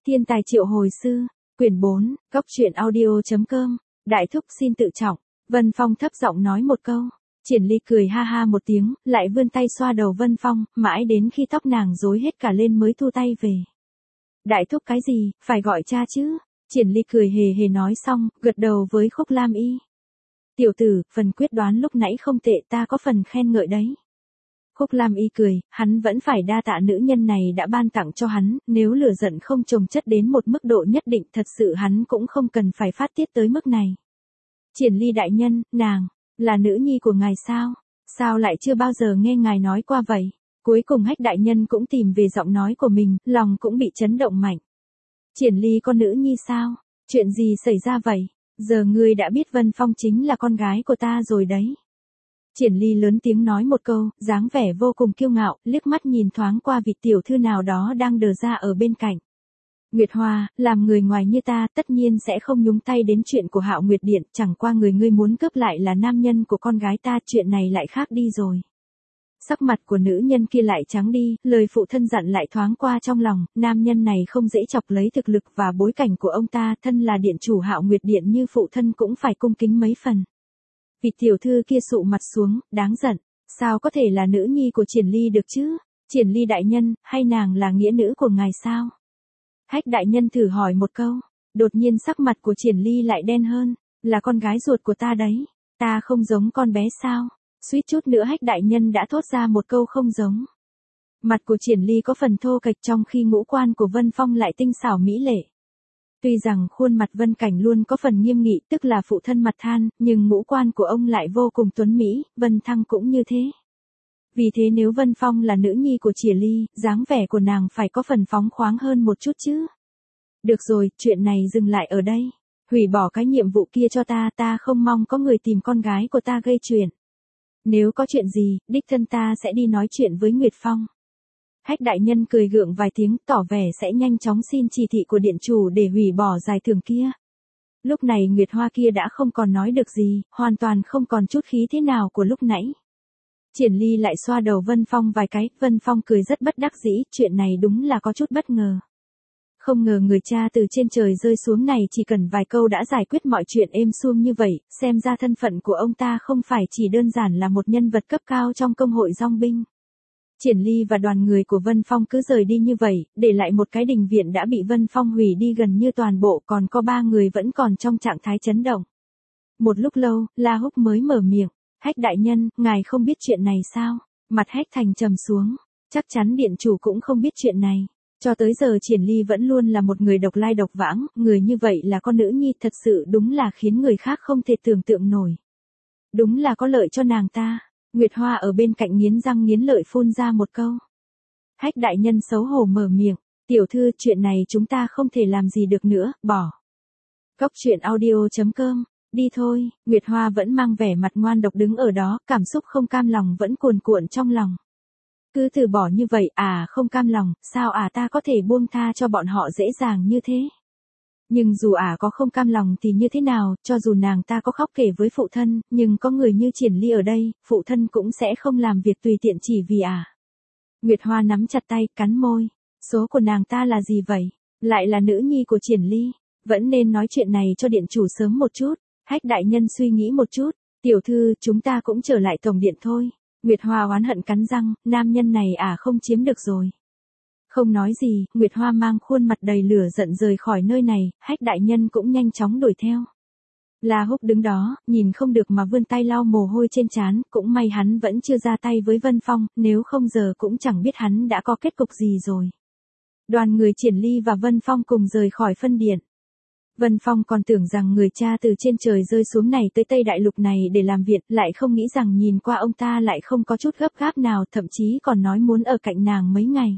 Thiên tài triệu hồi sư, quyển 4, góc truyện audio.com, đại thúc xin tự trọng. Vân Phong thấp giọng nói một câu. Triển Ly cười ha ha một tiếng, lại vươn tay xoa đầu Vân Phong, mãi đến khi tóc nàng rối hết cả lên mới thu tay về. Đại thúc cái gì, phải gọi cha chứ? Triển Ly cười hề hề nói xong, gật đầu với Khúc Lam Y. Tiểu tử, phần quyết đoán lúc nãy không tệ, ta có phần khen ngợi đấy. Khúc Lam Y cười, hắn vẫn phải đa tạ nữ nhân này đã ban tặng cho hắn, nếu lửa giận không chồng chất đến một mức độ nhất định thật sự hắn cũng không cần phải phát tiết tới mức này. Triển Ly đại nhân, nàng, là nữ nhi của ngài sao? Sao lại chưa bao giờ nghe ngài nói qua vậy? Cuối cùng Hách đại nhân cũng tìm về giọng nói của mình, lòng cũng bị chấn động mạnh. Triển Ly con nữ nhi sao? Chuyện gì xảy ra vậy? Giờ ngươi đã biết Vân Phong chính là con gái của ta rồi đấy. Triển Ly lớn tiếng nói một câu, dáng vẻ vô cùng kiêu ngạo, liếc mắt nhìn thoáng qua vị tiểu thư nào đó đang đờ ra ở bên cạnh. Nguyệt Hoa, làm người ngoài như ta tất nhiên sẽ không nhúng tay đến chuyện của Hạo Nguyệt Điện, chẳng qua người ngươi muốn cướp lại là nam nhân của con gái ta, chuyện này lại khác đi rồi. Sắc mặt của nữ nhân kia lại trắng đi, lời phụ thân dặn lại thoáng qua trong lòng, nam nhân này không dễ chọc lấy thực lực và bối cảnh của ông ta, thân là điện chủ Hạo Nguyệt Điện như phụ thân cũng phải cung kính mấy phần. Vị tiểu thư kia sụ mặt xuống, đáng giận, sao có thể là nữ nhi của Triển Ly được chứ? Triển Ly đại nhân, hay nàng là nghĩa nữ của ngài sao? Hách đại nhân thử hỏi một câu, đột nhiên sắc mặt của Triển Ly lại đen hơn, là con gái ruột của ta đấy, ta không giống con bé sao? Suýt chút nữa Hách đại nhân đã thốt ra một câu không giống. Mặt của Triển Ly có phần thô kệch trong khi ngũ quan của Vân Phong lại tinh xảo mỹ lệ. Tuy rằng khuôn mặt Vân Cảnh luôn có phần nghiêm nghị, tức là phụ thân mặt than, nhưng ngũ quan của ông lại vô cùng tuấn mỹ, Vân Thăng cũng như thế. Vì thế nếu Vân Phong là nữ nhi của Triển Ly, dáng vẻ của nàng phải có phần phóng khoáng hơn một chút chứ. Được rồi, chuyện này dừng lại ở đây. Hủy bỏ cái nhiệm vụ kia cho ta, ta không mong có người tìm con gái của ta gây chuyện. Nếu có chuyện gì, đích thân ta sẽ đi nói chuyện với Nguyệt Phong. Hách đại nhân cười gượng vài tiếng, tỏ vẻ sẽ nhanh chóng xin chỉ thị của điện chủ để hủy bỏ giải thưởng kia. Lúc này Nguyệt Hoa kia đã không còn nói được gì, hoàn toàn không còn chút khí thế nào của lúc nãy. Triển Ly lại xoa đầu Vân Phong vài cái, Vân Phong cười rất bất đắc dĩ, chuyện này đúng là có chút bất ngờ. Không ngờ người cha từ trên trời rơi xuống này chỉ cần vài câu đã giải quyết mọi chuyện êm xuông như vậy, xem ra thân phận của ông ta không phải chỉ đơn giản là một nhân vật cấp cao trong công hội dong binh. Triển Ly và đoàn người của Vân Phong cứ rời đi như vậy, để lại một cái đình viện đã bị Vân Phong hủy đi gần như toàn bộ, còn có 3 người vẫn còn trong trạng thái chấn động. Một lúc lâu, La Húc mới mở miệng, Hách đại nhân, ngài không biết chuyện này sao? Mặt Hách Thành trầm xuống, chắc chắn điện chủ cũng không biết chuyện này. Cho tới giờ Triển Ly vẫn luôn là một người độc lai độc vãng, người như vậy là con nữ nhi thật sự đúng là khiến người khác không thể tưởng tượng nổi. Đúng là có lợi cho nàng ta. Nguyệt Hoa ở bên cạnh nghiến răng nghiến lợi phun ra một câu. Hách đại nhân xấu hổ mở miệng, tiểu thư chuyện này chúng ta không thể làm gì được nữa, bỏ. Góc truyện audio.com, đi thôi, Nguyệt Hoa vẫn mang vẻ mặt ngoan độc đứng ở đó, cảm xúc không cam lòng vẫn cuồn cuộn trong lòng. Cứ từ bỏ như vậy, không cam lòng, sao ta có thể buông tha cho bọn họ dễ dàng như thế. Nhưng dù có không cam lòng thì như thế nào, cho dù nàng ta có khóc kể với phụ thân, nhưng có người như Triển Ly ở đây, phụ thân cũng sẽ không làm việc tùy tiện chỉ vì Nguyệt Hoa nắm chặt tay, cắn môi. Số của nàng ta là gì vậy? Lại là nữ nhi của Triển Ly. Vẫn nên nói chuyện này cho điện chủ sớm một chút. Hách đại nhân suy nghĩ một chút. Tiểu thư, chúng ta cũng trở lại tổng điện thôi. Nguyệt Hoa oán hận cắn răng, nam nhân này không chiếm được rồi. Không nói gì, Nguyệt Hoa mang khuôn mặt đầy lửa giận rời khỏi nơi này, Hách đại nhân cũng nhanh chóng đuổi theo. La Húc đứng đó, nhìn không được mà vươn tay lau mồ hôi trên trán, cũng may hắn vẫn chưa ra tay với Vân Phong, nếu không giờ cũng chẳng biết hắn đã có kết cục gì rồi. Đoàn người Triển Ly và Vân Phong cùng rời khỏi phân điện. Vân Phong còn tưởng rằng người cha từ trên trời rơi xuống này tới Tây Đại Lục này để làm việc, lại không nghĩ rằng nhìn qua ông ta lại không có chút gấp gáp nào, thậm chí còn nói muốn ở cạnh nàng mấy ngày.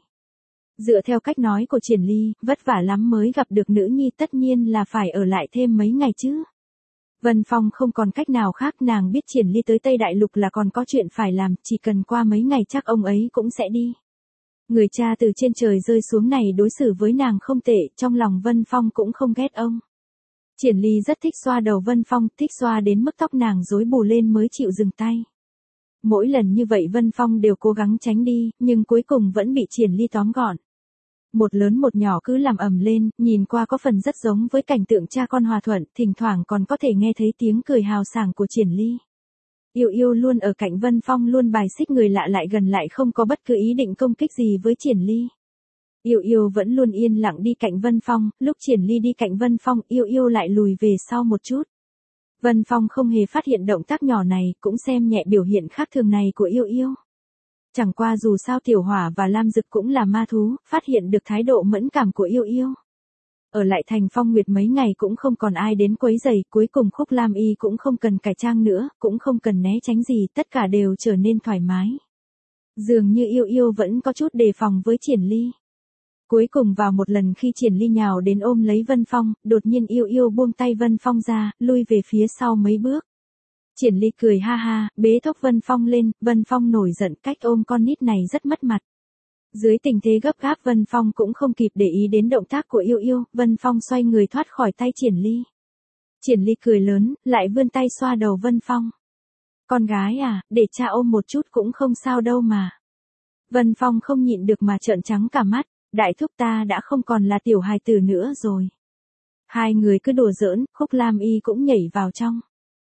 Dựa theo cách nói của Triển Ly, vất vả lắm mới gặp được nữ nhi, tất nhiên là phải ở lại thêm mấy ngày chứ. Vân Phong không còn cách nào khác, nàng biết Triển Ly tới Tây Đại Lục là còn có chuyện phải làm, chỉ cần qua mấy ngày chắc ông ấy cũng sẽ đi. Người cha từ trên trời rơi xuống này đối xử với nàng không tệ, trong lòng Vân Phong cũng không ghét ông. Triển Ly rất thích xoa đầu Vân Phong, thích xoa đến mức tóc nàng rối bù lên mới chịu dừng tay. Mỗi lần như vậy Vân Phong đều cố gắng tránh đi, nhưng cuối cùng vẫn bị Triển Ly tóm gọn. Một lớn một nhỏ cứ làm ầm lên, nhìn qua có phần rất giống với cảnh tượng cha con hòa thuận, thỉnh thoảng còn có thể nghe thấy tiếng cười hào sảng của Triển Ly. Yêu Yêu luôn ở cạnh Vân Phong luôn bài xích người lạ lại gần lại không có bất cứ ý định công kích gì với Triển Ly. Yêu Yêu vẫn luôn yên lặng đi cạnh Vân Phong, lúc Triển Ly đi cạnh Vân Phong, Yêu Yêu lại lùi về sau một chút. Vân Phong không hề phát hiện động tác nhỏ này, cũng xem nhẹ biểu hiện khác thường này của Yêu Yêu. Chẳng qua dù sao Tiểu Hỏa và Lam Dực cũng là ma thú, phát hiện được thái độ mẫn cảm của Yêu Yêu. Ở lại thành Phong Nguyệt mấy ngày cũng không còn ai đến quấy rầy, cuối cùng Khúc Lam Y cũng không cần cải trang nữa, cũng không cần né tránh gì, tất cả đều trở nên thoải mái. Dường như Yêu Yêu vẫn có chút đề phòng với Triển Ly. Cuối cùng vào một lần khi Triển Ly nhào đến ôm lấy Vân Phong, đột nhiên Yêu Yêu buông tay Vân Phong ra, lui về phía sau mấy bước. Triển Ly cười ha ha, bế thốc Vân Phong lên, Vân Phong nổi giận, cách ôm con nít này rất mất mặt. Dưới tình thế gấp gáp Vân Phong cũng không kịp để ý đến động tác của Yêu Yêu, Vân Phong xoay người thoát khỏi tay Triển Ly. Triển Ly cười lớn, lại vươn tay xoa đầu Vân Phong. Con gái à, để cha ôm một chút cũng không sao đâu mà. Vân Phong không nhịn được mà trợn trắng cả mắt, đại thúc ta đã không còn là tiểu hài tử nữa rồi. Hai người cứ đùa giỡn, Khúc Lam Y cũng nhảy vào trong.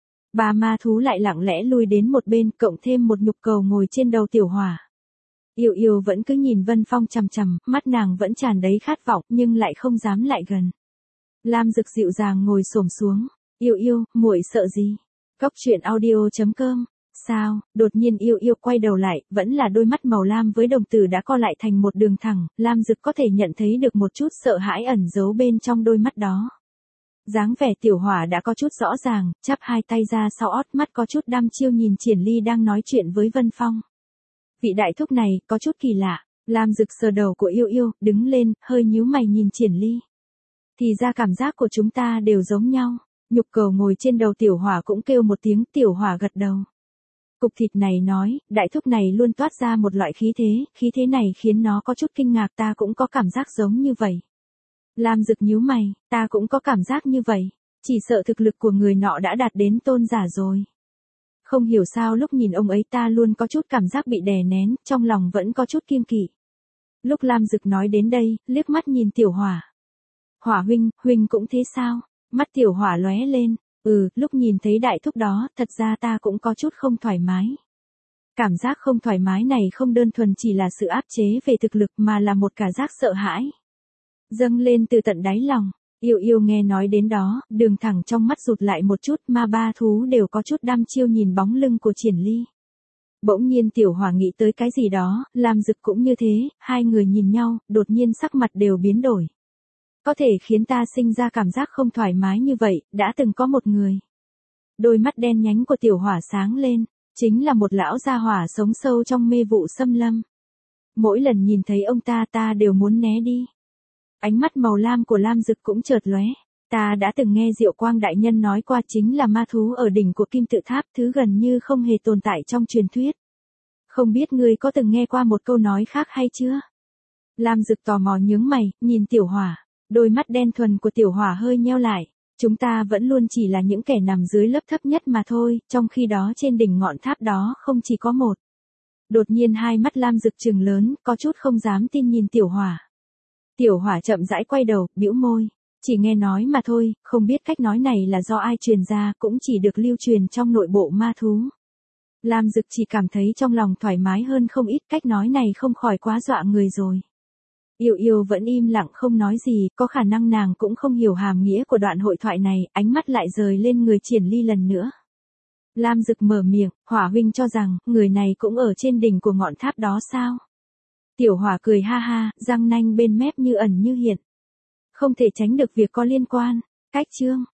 Ba ma thú lại lặng lẽ lui đến một bên, cộng thêm một nhục cầu ngồi trên đầu Tiểu Hỏa. Yêu Yêu vẫn cứ nhìn Vân Phong chằm chằm, mắt nàng vẫn tràn đầy khát vọng, nhưng lại không dám lại gần. Lam Dực dịu dàng ngồi xổm xuống. Yêu Yêu, muội sợ gì? Cốc truyện audio.com. Sao? Đột nhiên Yêu Yêu quay đầu lại, vẫn là đôi mắt màu lam với đồng tử đã co lại thành một đường thẳng, Lam Dực có thể nhận thấy được một chút sợ hãi ẩn giấu bên trong đôi mắt đó. Dáng vẻ Tiểu Hỏa đã có chút rõ ràng, chắp hai tay ra sau ót, mắt có chút đăm chiêu nhìn Triển Ly đang nói chuyện với Vân Phong. Vị đại thúc này, có chút kỳ lạ. Lam Dực sờ đầu của Yêu Yêu, đứng lên, hơi nhíu mày nhìn Triển Ly. Thì ra cảm giác của chúng ta đều giống nhau. Nhục cầu ngồi trên đầu Tiểu Hỏa cũng kêu một tiếng, Tiểu Hỏa gật đầu. Cục thịt này nói, đại thúc này luôn toát ra một loại khí thế này khiến nó có chút kinh ngạc, ta cũng có cảm giác giống như vậy. Lam Dực nhíu mày, ta cũng có cảm giác như vậy, chỉ sợ thực lực của người nọ đã đạt đến tôn giả rồi. Không hiểu sao lúc nhìn ông ấy ta luôn có chút cảm giác bị đè nén, trong lòng vẫn có chút kiêng kỵ. Lúc Lam Dực nói đến đây, liếc mắt nhìn Tiểu Hỏa. Hỏa huynh cũng thế sao? Mắt Tiểu Hỏa lóe lên, lúc nhìn thấy đại thúc đó, thật ra ta cũng có chút không thoải mái. Cảm giác không thoải mái này không đơn thuần chỉ là sự áp chế về thực lực mà là một cảm giác sợ hãi. Dâng lên từ tận đáy lòng. Yêu Yêu nghe nói đến đó, đường thẳng trong mắt rụt lại một chút, mà ba thú đều có chút đăm chiêu nhìn bóng lưng của Triển Ly. Bỗng nhiên Tiểu Hỏa nghĩ tới cái gì đó, Lam Dực cũng như thế, hai người nhìn nhau, đột nhiên sắc mặt đều biến đổi. Có thể khiến ta sinh ra cảm giác không thoải mái như vậy, đã từng có một người. Đôi mắt đen nhánh của Tiểu Hỏa sáng lên, chính là một lão gia hỏa sống sâu trong mê vụ xâm lâm. Mỗi lần nhìn thấy ông ta đều muốn né đi. Ánh mắt màu lam của Lam Dực cũng chợt lóe. Ta đã từng nghe Diệu Quang đại nhân nói qua chính là ma thú ở đỉnh của Kim Tự Tháp, thứ gần như không hề tồn tại trong truyền thuyết. Không biết ngươi có từng nghe qua một câu nói khác hay chưa? Lam Dực tò mò nhướng mày, nhìn Tiểu Hỏa. Đôi mắt đen thuần của Tiểu Hỏa hơi nheo lại. Chúng ta vẫn luôn chỉ là những kẻ nằm dưới lớp thấp nhất mà thôi, trong khi đó trên đỉnh ngọn tháp đó không chỉ có một. Đột nhiên hai mắt Lam Dực trừng lớn, có chút không dám tin nhìn Tiểu Hỏa. Tiểu Hỏa chậm rãi quay đầu, bĩu môi. Chỉ nghe nói mà thôi, không biết cách nói này là do ai truyền ra, cũng chỉ được lưu truyền trong nội bộ ma thú. Lam Dực chỉ cảm thấy trong lòng thoải mái hơn không ít, cách nói này không khỏi quá dọa người rồi. Yêu Yêu vẫn im lặng không nói gì, có khả năng nàng cũng không hiểu hàm nghĩa của đoạn hội thoại này, ánh mắt lại rời lên người Triển Ly lần nữa. Lam Dực mở miệng, Hỏa huynh cho rằng, người này cũng ở trên đỉnh của ngọn tháp đó sao? Tiểu Hỏa cười ha ha, răng nanh bên mép như ẩn như hiện. Không thể tránh được việc có liên quan. Cách chương.